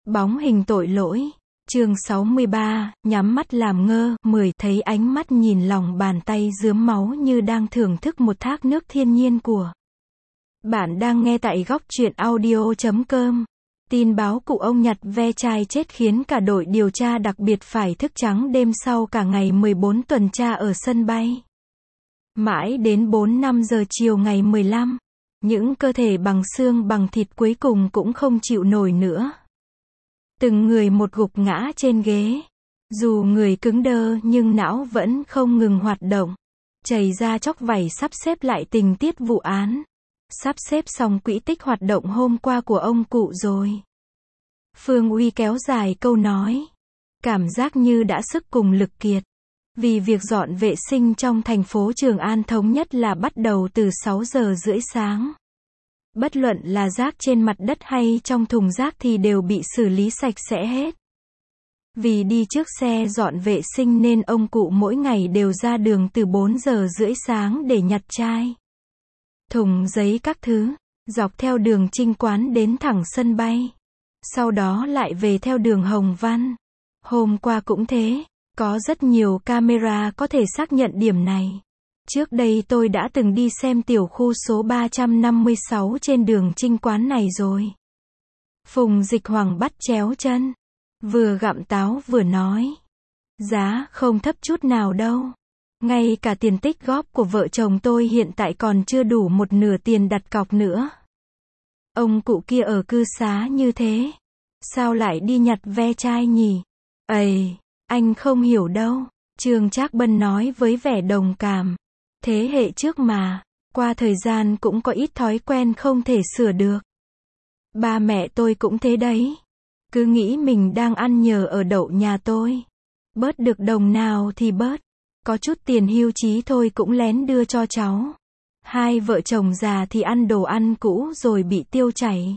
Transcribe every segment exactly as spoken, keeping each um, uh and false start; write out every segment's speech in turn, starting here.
Bóng hình tội lỗi. Chương sáu mươi ba, nhắm mắt làm ngơ. mười Thấy ánh mắt nhìn lòng bàn tay rướm máu như đang thưởng thức một thác nước thiên nhiên của. Bạn đang nghe tại góc truyện audio chấm com. Tin báo cụ ông nhặt ve chai chết khiến cả đội điều tra đặc biệt phải thức trắng đêm sau cả ngày mười bốn tuần tra ở sân bay. Mãi đến bốn năm giờ chiều ngày mười lăm, những cơ thể bằng xương bằng thịt cuối cùng cũng không chịu nổi nữa. Từng người một gục ngã trên ghế. Dù người cứng đơ nhưng não vẫn không ngừng hoạt động. Chảy ra chóc vảy sắp xếp lại tình tiết vụ án. Sắp xếp xong quỹ tích hoạt động hôm qua của ông cụ rồi. Phương Uy kéo dài câu nói. Cảm giác như đã sức cùng lực kiệt. Vì việc dọn vệ sinh trong thành phố Trường An thống nhất là bắt đầu từ sáu giờ rưỡi sáng. Bất luận là rác trên mặt đất hay trong thùng rác thì đều bị xử lý sạch sẽ hết. Vì đi trước xe dọn vệ sinh nên ông cụ mỗi ngày đều ra đường từ bốn giờ rưỡi sáng để nhặt chai, thùng giấy các thứ, dọc theo đường Trinh Quán đến thẳng sân bay. Sau đó lại về theo đường Hồng Văn. Hôm qua cũng thế, có rất nhiều camera có thể xác nhận điểm này. Trước đây tôi đã từng đi xem tiểu khu số ba trăm năm mươi sáu trên đường Trinh Quán này rồi. Phùng Dịch Hoàng bắt chéo chân, vừa gặm táo vừa nói. Giá không thấp chút nào đâu. Ngay cả tiền tích góp của vợ chồng tôi hiện tại còn chưa đủ một nửa tiền đặt cọc nữa. Ông cụ kia ở cư xá như thế, sao lại đi nhặt ve chai nhỉ? Ầy, anh không hiểu đâu, Trương Trác Bân nói với vẻ đồng cảm. Thế hệ trước mà, qua thời gian cũng có ít thói quen không thể sửa được. Ba mẹ tôi cũng thế đấy. Cứ nghĩ mình đang ăn nhờ ở đậu nhà tôi. Bớt được đồng nào thì bớt. Có chút tiền hưu trí thôi cũng lén đưa cho cháu. Hai vợ chồng già thì ăn đồ ăn cũ rồi bị tiêu chảy.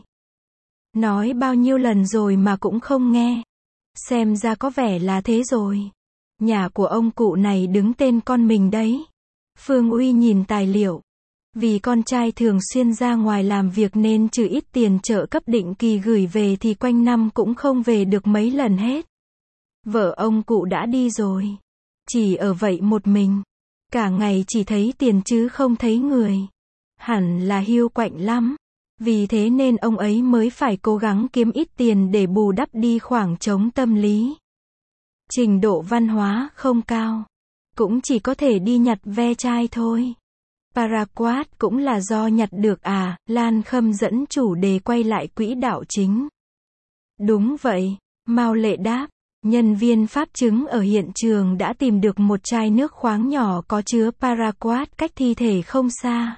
Nói bao nhiêu lần rồi mà cũng không nghe. Xem ra có vẻ là thế rồi. Nhà của ông cụ này đứng tên con mình đấy. Phương Uy nhìn tài liệu. Vì con trai thường xuyên ra ngoài làm việc nên trừ ít tiền trợ cấp định kỳ gửi về thì quanh năm cũng không về được mấy lần hết. Vợ ông cụ đã đi rồi. Chỉ ở vậy một mình. Cả ngày chỉ thấy tiền chứ không thấy người. Hẳn là hiu quạnh lắm. Vì thế nên ông ấy mới phải cố gắng kiếm ít tiền để bù đắp đi khoảng trống tâm lý. Trình độ văn hóa không cao. Cũng chỉ có thể đi nhặt ve chai thôi. Paraquat cũng là do nhặt được à, Lan Khâm dẫn chủ đề quay lại quỹ đạo chính. Đúng vậy, Mao Lệ đáp. Nhân viên pháp chứng ở hiện trường đã tìm được một chai nước khoáng nhỏ có chứa paraquat cách thi thể không xa.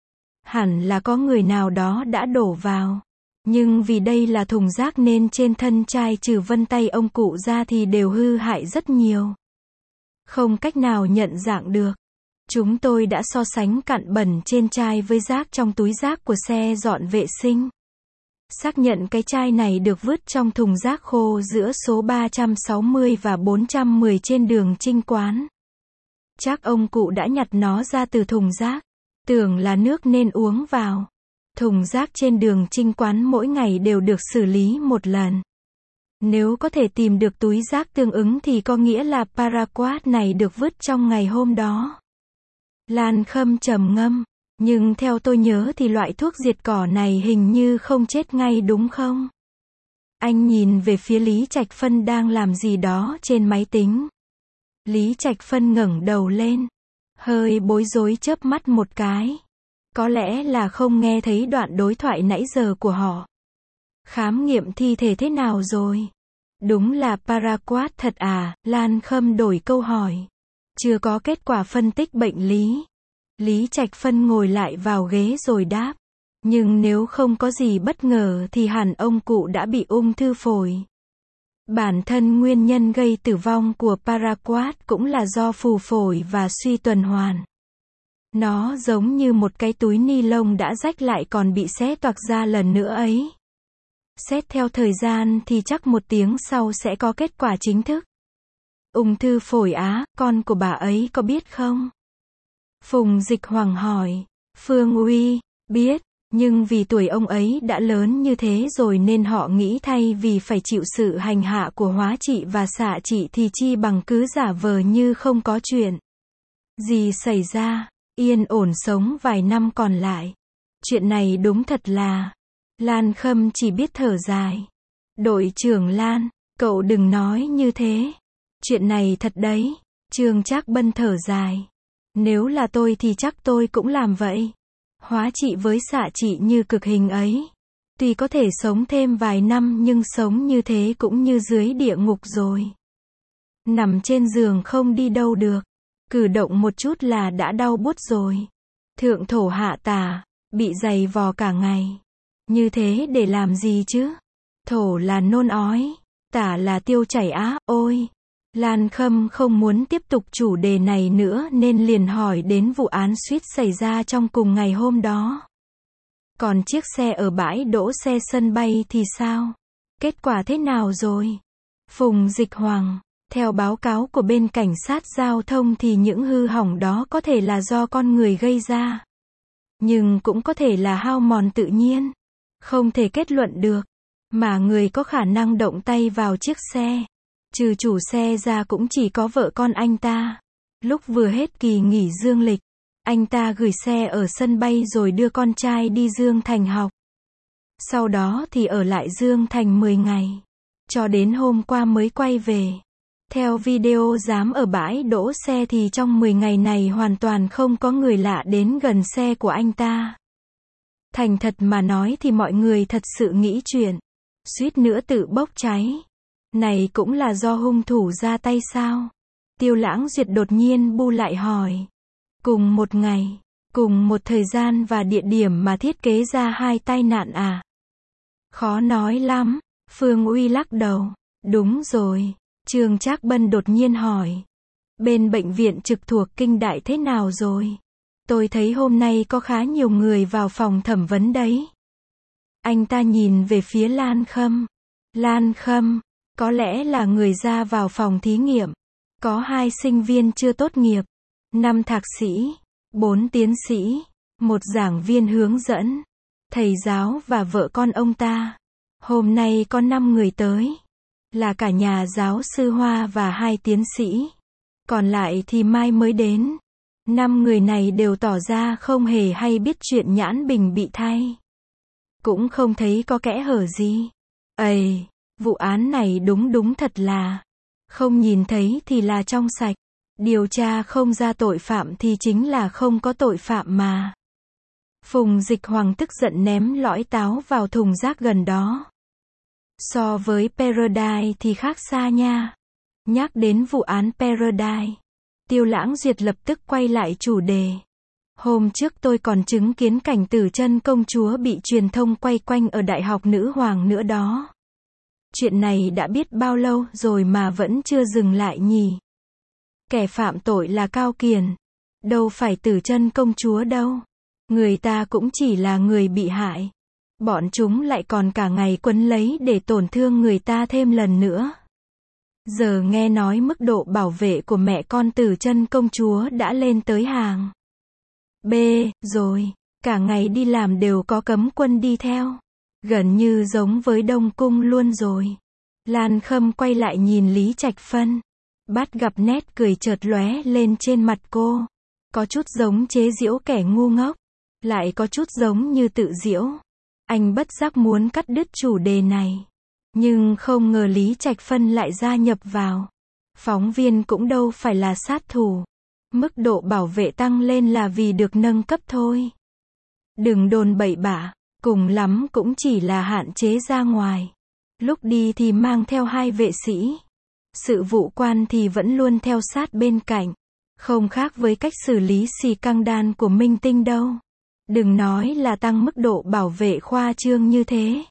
Hẳn là có người nào đó đã đổ vào. Nhưng vì đây là thùng rác nên trên thân chai trừ vân tay ông cụ ra thì đều hư hại rất nhiều. Không cách nào nhận dạng được. Chúng tôi đã so sánh cặn bẩn trên chai với rác trong túi rác của xe dọn vệ sinh. Xác nhận cái chai này được vứt trong thùng rác khô giữa số ba trăm sáu mươi và bốn trăm mười trên đường Trinh Quán. Chắc ông cụ đã nhặt nó ra từ thùng rác. Tưởng là nước nên uống vào. Thùng rác trên đường Trinh Quán mỗi ngày đều được xử lý một lần. Nếu có thể tìm được túi rác tương ứng thì có nghĩa là paraquat này được vứt trong ngày hôm đó. Lan Khâm trầm ngâm. Nhưng theo tôi nhớ thì loại thuốc diệt cỏ này hình như không chết ngay đúng không? Anh nhìn về phía Lý Trạch Phân đang làm gì đó trên máy tính. Lý Trạch Phân ngẩng đầu lên. Hơi bối rối chớp mắt một cái. Có lẽ là không nghe thấy đoạn đối thoại nãy giờ của họ. Khám nghiệm thi thể thế nào rồi? Đúng là paraquat thật à? Lan Khâm đổi câu hỏi. Chưa có kết quả phân tích bệnh lý. Lý Trạch Phân ngồi lại vào ghế rồi đáp. Nhưng nếu không có gì bất ngờ thì hẳn ông cụ đã bị ung thư phổi. Bản thân nguyên nhân gây tử vong của paraquat cũng là do phù phổi và suy tuần hoàn. Nó giống như một cái túi ni lông đã rách lại còn bị xé toạc ra lần nữa ấy. Xét theo thời gian thì chắc một tiếng sau sẽ có kết quả chính thức. Ung thư phổi á, con của bà ấy có biết không? Phùng Dịch Hoàng hỏi. Phương Uy, biết. Nhưng vì tuổi ông ấy đã lớn như thế rồi nên họ nghĩ thay vì phải chịu sự hành hạ của hóa trị và xạ trị thì chi bằng cứ giả vờ như không có chuyện gì xảy ra, yên ổn sống vài năm còn lại. Chuyện này đúng thật là... Lan Khâm chỉ biết thở dài. Đội trưởng Lan, cậu đừng nói như thế. Chuyện này thật đấy. Trương Trác Bân thở dài. Nếu là tôi thì chắc tôi cũng làm vậy. Hóa trị với xạ trị như cực hình ấy. Tuy có thể sống thêm vài năm nhưng sống như thế cũng như dưới địa ngục rồi. Nằm trên giường không đi đâu được. Cử động một chút là đã đau buốt rồi. Thượng thổ hạ tả, bị giày vò cả ngày. Như thế để làm gì chứ? Thổ là nôn ói, tả là tiêu chảy á, ôi. Lan Khâm không muốn tiếp tục chủ đề này nữa nên liền hỏi đến vụ án suýt xảy ra trong cùng ngày hôm đó. Còn chiếc xe ở bãi đỗ xe sân bay thì sao? Kết quả thế nào rồi? Phùng Dịch Hoàng, theo báo cáo của bên cảnh sát giao thông thì những hư hỏng đó có thể là do con người gây ra. Nhưng cũng có thể là hao mòn tự nhiên. Không thể kết luận được. Mà người có khả năng động tay vào chiếc xe, trừ chủ xe ra cũng chỉ có vợ con anh ta. Lúc vừa hết kỳ nghỉ dương lịch, anh ta gửi xe ở sân bay rồi đưa con trai đi Dương Thành học. Sau đó thì ở lại Dương Thành mười ngày. Cho đến hôm qua mới quay về. Theo video giám ở bãi đỗ xe thì trong mười ngày này hoàn toàn không có người lạ đến gần xe của anh ta. Thành thật mà nói thì mọi người thật sự nghĩ chuyện. Suýt nữa tự bốc cháy. Này cũng là do hung thủ ra tay sao? Tiêu Lãng Duyệt đột nhiên bu lại hỏi. Cùng một ngày, cùng một thời gian và địa điểm mà thiết kế ra hai tai nạn à? Khó nói lắm. Phương Uy lắc đầu. Đúng rồi. Trương Trác Bân đột nhiên hỏi. Bên bệnh viện trực thuộc Kinh Đại thế nào rồi? Tôi thấy hôm nay có khá nhiều người vào phòng thẩm vấn đấy. Anh ta nhìn về phía Lan Khâm. Lan Khâm, có lẽ là người ra vào phòng thí nghiệm. Có hai sinh viên chưa tốt nghiệp, năm thạc sĩ, bốn tiến sĩ, một giảng viên hướng dẫn, thầy giáo và vợ con ông ta. Hôm nay có năm người tới. Là cả nhà giáo sư Hoa và hai tiến sĩ. Còn lại thì mai mới đến. Năm người này đều tỏ ra không hề hay biết chuyện Nhãn Bình bị thay. Cũng không thấy có kẽ hở gì. Ây, vụ án này đúng đúng thật là không nhìn thấy thì là trong sạch. Điều tra không ra tội phạm thì chính là không có tội phạm mà. Phùng Dịch Hoàng tức giận ném lõi táo vào thùng rác gần đó. So với Paradise thì khác xa nha. Nhắc đến vụ án Paradise, Tiêu Lãng Duyệt lập tức quay lại chủ đề. Hôm trước tôi còn chứng kiến cảnh Tử Chân công chúa bị truyền thông quay quanh ở Đại học Nữ Hoàng nữa đó. Chuyện này đã biết bao lâu rồi mà vẫn chưa dừng lại nhỉ. Kẻ phạm tội là Cao Kiền, đâu phải Tử Chân công chúa đâu. Người ta cũng chỉ là người bị hại. Bọn chúng lại còn cả ngày quấn lấy để tổn thương người ta thêm lần nữa. Giờ nghe nói mức độ bảo vệ của mẹ con Tử Chân công chúa đã lên tới hàng B rồi, cả ngày đi làm đều có cấm quân đi theo. Gần như giống với Đông Cung luôn rồi. Lan Khâm quay lại nhìn Lý Trạch Phân. Bắt gặp nét cười chợt lóe lên trên mặt cô. Có chút giống chế giễu kẻ ngu ngốc. Lại có chút giống như tự giễu. Anh bất giác muốn cắt đứt chủ đề này. Nhưng không ngờ Lý Trạch Phân lại gia nhập vào. Phóng viên cũng đâu phải là sát thủ. Mức độ bảo vệ tăng lên là vì được nâng cấp thôi. Đừng đồn bậy bạ, cùng lắm cũng chỉ là hạn chế ra ngoài. Lúc đi thì mang theo hai vệ sĩ. Sự vụ quan thì vẫn luôn theo sát bên cạnh. Không khác với cách xử lý xì căng đan của minh tinh đâu. Đừng nói là tăng mức độ bảo vệ khoa trương như thế.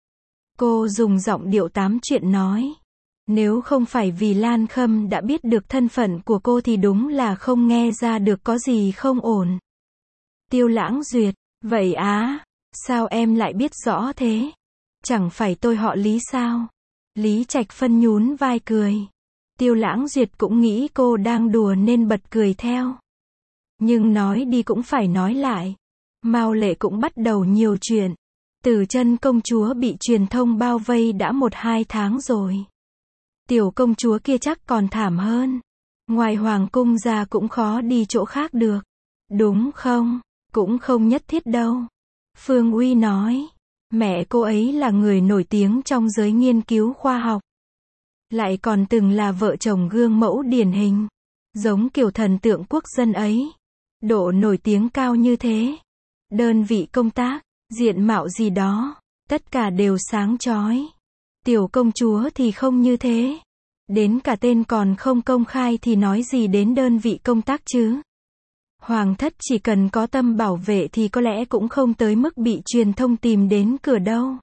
Cô dùng giọng điệu tám chuyện nói. Nếu không phải vì Lan Khâm đã biết được thân phận của cô thì đúng là không nghe ra được có gì không ổn. Tiêu Lãng Duyệt, vậy á, sao em lại biết rõ thế? Chẳng phải tôi họ Lý sao? Lý Trạch Phân nhún vai cười. Tiêu Lãng Duyệt cũng nghĩ cô đang đùa nên bật cười theo. Nhưng nói đi cũng phải nói lại. Mao Lệ cũng bắt đầu nhiều chuyện. Từ chân công chúa bị truyền thông bao vây đã một hai tháng rồi. Tiểu công chúa kia chắc còn thảm hơn. Ngoài hoàng cung ra cũng khó đi chỗ khác được. Đúng không? Cũng không nhất thiết đâu. Phương Uy nói. Mẹ cô ấy là người nổi tiếng trong giới nghiên cứu khoa học. Lại còn từng là vợ chồng gương mẫu điển hình. Giống kiểu thần tượng quốc dân ấy. Độ nổi tiếng cao như thế. Đơn vị công tác, diện mạo gì đó, tất cả đều sáng chói. Tiểu công chúa thì không như thế. Đến cả tên còn không công khai thì nói gì đến đơn vị công tác chứ. Hoàng thất chỉ cần có tâm bảo vệ thì có lẽ cũng không tới mức bị truyền thông tìm đến cửa đâu.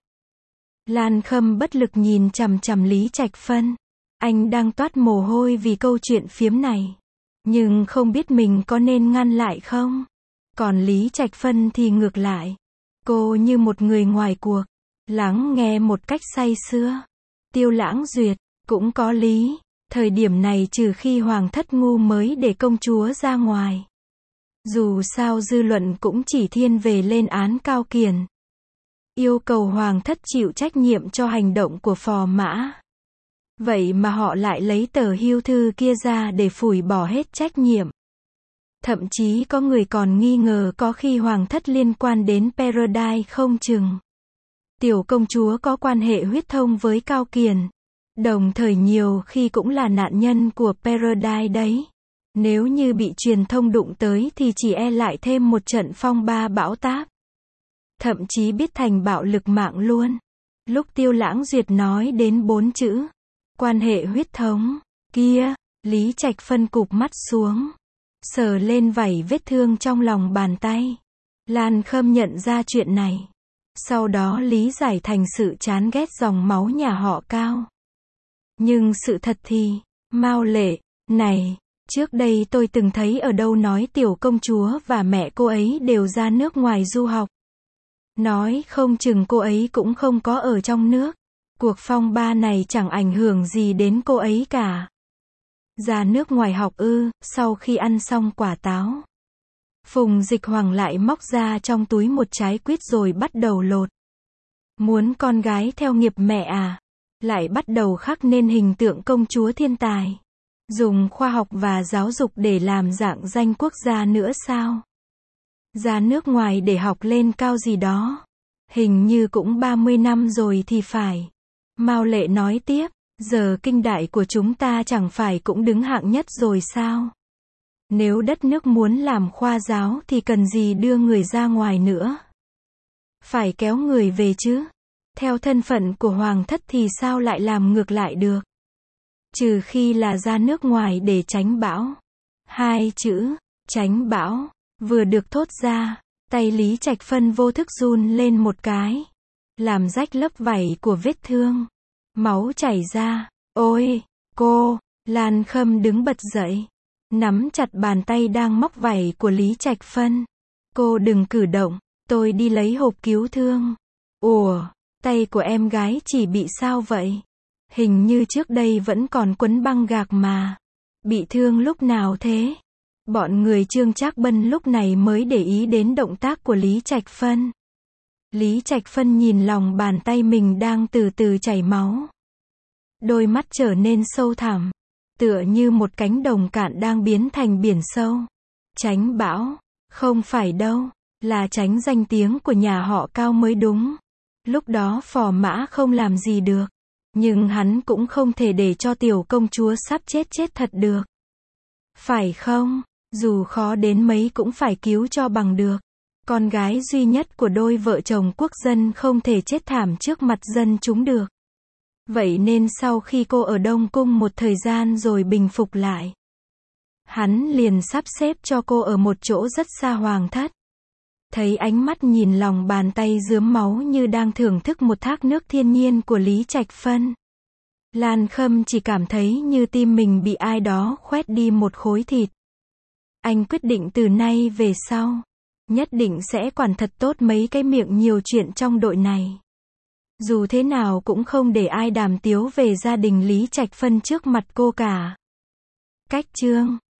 Lan Khâm bất lực nhìn chằm chằm Lý Trạch Phân. Anh đang toát mồ hôi vì câu chuyện phiếm này. Nhưng không biết mình có nên ngăn lại không? Còn Lý Trạch Phân thì ngược lại. Cô như một người ngoài cuộc. Lắng nghe một cách say sưa. Tiêu Lãng Duyệt, cũng có lý. Thời điểm này trừ khi hoàng thất ngu mới để công chúa ra ngoài. Dù sao dư luận cũng chỉ thiên về lên án Cao Kiền. Yêu cầu hoàng thất chịu trách nhiệm cho hành động của phò mã. Vậy mà họ lại lấy tờ hưu thư kia ra để phủi bỏ hết trách nhiệm. Thậm chí có người còn nghi ngờ có khi hoàng thất liên quan đến Paradise không chừng. Tiểu công chúa có quan hệ huyết thông với Cao Kiền. Đồng thời nhiều khi cũng là nạn nhân của Paradise đấy. Nếu như bị truyền thông đụng tới thì chỉ e lại thêm một trận phong ba bão táp. Thậm chí biết thành bạo lực mạng luôn. Lúc Tiêu Lãng Duyệt nói đến bốn chữ. Quan hệ huyết thống. Kia, Lý Trạch Phân cụp mắt xuống. Sờ lên vảy vết thương trong lòng bàn tay. Lan Khâm nhận ra chuyện này. Sau đó lý giải thành sự chán ghét dòng máu nhà họ Cao. Nhưng sự thật thì, Mao Lệ, này, trước đây tôi từng thấy ở đâu nói tiểu công chúa và mẹ cô ấy đều ra nước ngoài du học. Nói không chừng cô ấy cũng không có ở trong nước. Cuộc phong ba này chẳng ảnh hưởng gì đến cô ấy cả. Ra nước ngoài học ư, sau khi ăn xong quả táo. Phùng Dịch Hoàng lại móc ra trong túi một trái quýt rồi bắt đầu lột. Muốn con gái theo nghiệp mẹ à? Lại bắt đầu khắc nên hình tượng công chúa thiên tài. Dùng khoa học và giáo dục để làm dạng danh quốc gia nữa sao? Ra nước ngoài để học lên cao gì đó. Hình như cũng ba mươi năm rồi thì phải. Mao Lệ nói tiếp, giờ kinh đại của chúng ta chẳng phải cũng đứng hạng nhất rồi sao? Nếu đất nước muốn làm khoa giáo thì cần gì đưa người ra ngoài nữa? Phải kéo người về chứ. Theo thân phận của hoàng thất thì sao lại làm ngược lại được? Trừ khi là ra nước ngoài để tránh bão. Hai chữ, tránh bão, vừa được thốt ra, tay Lý Trạch Phân vô thức run lên một cái. Làm rách lớp vảy của vết thương. Máu chảy ra. Ôi, cô, Lan Khâm đứng bật dậy. Nắm chặt bàn tay đang móc vảy của Lý Trạch Phân. Cô đừng cử động, tôi đi lấy hộp cứu thương. Ủa, tay của em gái chỉ bị sao vậy? Hình như trước đây vẫn còn quấn băng gạc mà. Bị thương lúc nào thế? Bọn người Trương Trác Bân lúc này mới để ý đến động tác của Lý Trạch Phân. Lý Trạch Phân nhìn lòng bàn tay mình đang từ từ chảy máu. Đôi mắt trở nên sâu thẳm. Tựa như một cánh đồng cạn đang biến thành biển sâu. Tránh bão. Không phải đâu. Là tránh danh tiếng của nhà họ Cao mới đúng. Lúc đó phò mã không làm gì được. Nhưng hắn cũng không thể để cho tiểu công chúa sắp chết chết thật được. Phải không? Dù khó đến mấy cũng phải cứu cho bằng được. Con gái duy nhất của đôi vợ chồng quốc dân không thể chết thảm trước mặt dân chúng được. Vậy nên sau khi cô ở Đông Cung một thời gian rồi bình phục lại, hắn liền sắp xếp cho cô ở một chỗ rất xa hoàng thất. Thấy ánh mắt nhìn lòng bàn tay rướm máu như đang thưởng thức một thác nước thiên nhiên của Lý Trạch Phân. Lan Khâm chỉ cảm thấy như tim mình bị ai đó khoét đi một khối thịt. Anh quyết định từ nay về sau, nhất định sẽ quản thật tốt mấy cái miệng nhiều chuyện trong đội này. Dù thế nào cũng không để ai đàm tiếu về gia đình Lý Trạch Phân trước mặt cô cả. Cách chương